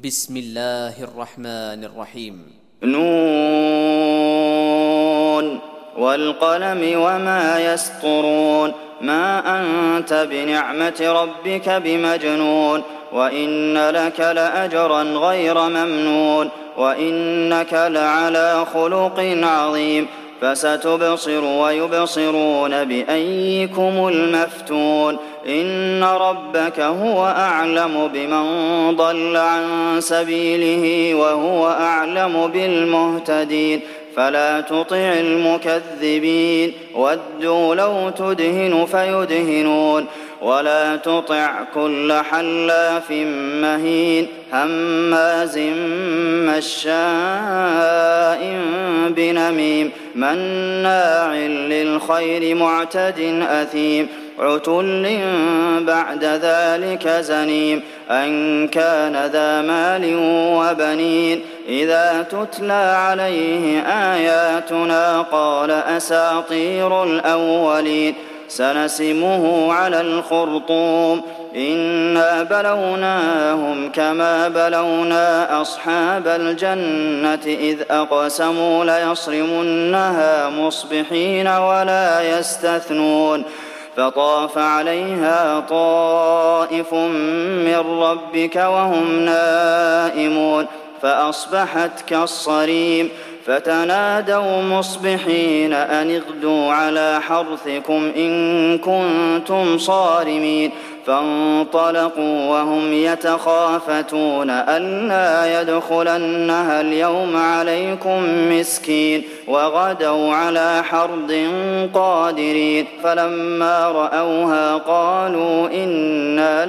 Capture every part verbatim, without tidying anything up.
بسم الله الرحمن الرحيم. نون والقلم وما يسطرون ما أنت بنعمة ربك بمجنون وإن لك لأجرا غير ممنون وإنك لعلى خلق عظيم فستبصر ويبصرون بأيكم المفتون إن ربك هو أعلم بمن ضل عن سبيله وهو أعلم بالمهتدين فلا تطع المكذبين ودوا لو تدهن فيدهنون ولا تطع كل حلاف مهين هماز مشاء بنميم مناع للخير معتد أثيم عتل بعد ذلك زنيم أن كان ذا مال وبنين إذا تتلى عليه آياتنا قال أساطير الأولين سنسمه على الخرطوم إنا بلوناهم كما بلونا أصحاب الجنة إذ أقسموا ليصرمنها مصبحين ولا يستثنون فطاف عليها طائف من ربك وهم نائمون فأصبحت كالصريم فتنادوا مصبحين أن اغدوا على حرثكم إن كنتم صارمين فانطلقوا وهم يتخافتون ألا يدخلنها اليوم عليكم مسكين وغدوا على حرد قادرين فلما رأوها قالوا إنا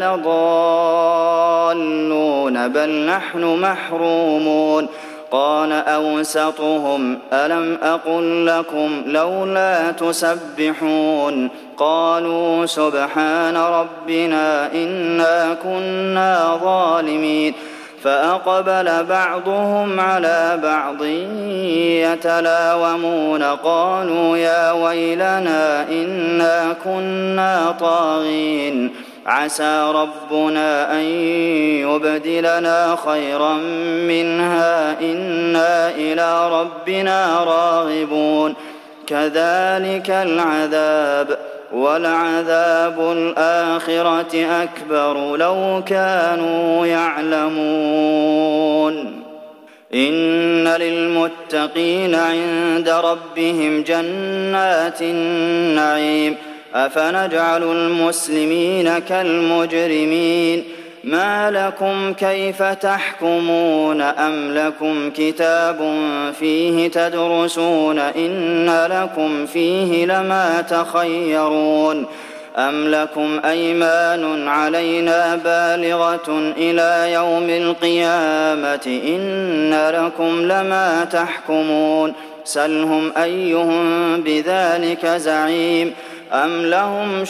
لضالون بل نحن محرومون قال أوسطهم ألم أقل لكم لولا تسبحون قالوا سبحان ربنا إنا كنا ظالمين فأقبل بعضهم على بعض يتلاومون قالوا يا ويلنا إنا كنا طاغين عسى ربنا أن يبدلنا خيرا منها إنا إلى ربنا راغبون كذلك العذاب ولعذاب الآخرة أكبر لو كانوا يعلمون إن للمتقين عند ربهم جنات النعيم أفنجعل المسلمين كالمجرمين ما لكم كيف تحكمون أم لكم كتاب فيه تدرسون إن لكم فيه لما تخيرون أم لكم أيمان علينا بالغة إلى يوم القيامة إن لكم لما تحكمون سلهم أيهم بذلك زعيم أم لهم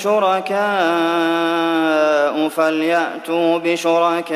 شركاء فليأتوا بشركائهم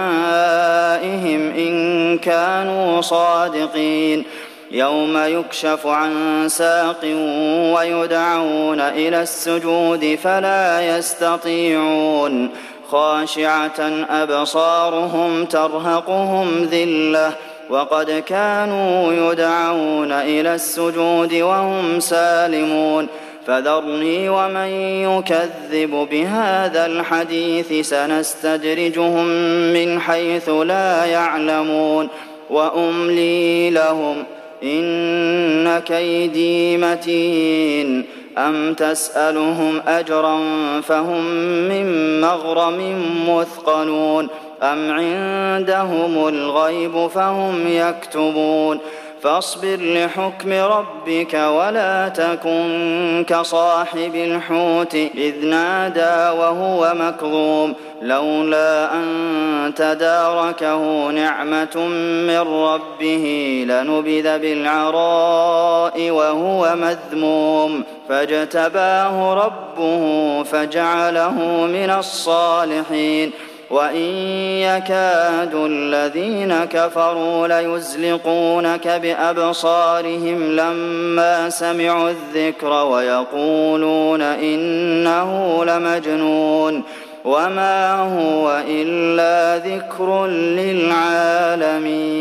إن كانوا صادقين يوم يكشف عن ساق ويدعون إلى السجود فلا يستطيعون خاشعة أبصارهم ترهقهم ذلة وقد كانوا يدعون إلى السجود وهم سالمون فذرني ومن يكذب بهذا الحديث سنستدرجهم من حيث لا يعلمون وأملي لهم إن كيدي متين أم تسألهم أجرا فهم من مغرم مثقلون أم عندهم الغيب فهم يكتبون فاصبر لحكم ربك ولا تكن كصاحب الحوت إذ نادى وهو مكظوم لولا أن تداركه نعمة من ربه لنبذ بالعراء وهو مذموم فاجتباه ربه فجعله من الصالحين وإن يكاد الذين كفروا ليزلقونك بأبصارهم لما سمعوا الذكر ويقولون إنه لمجنون وما هو إلا ذكر للعالمين. العالمين.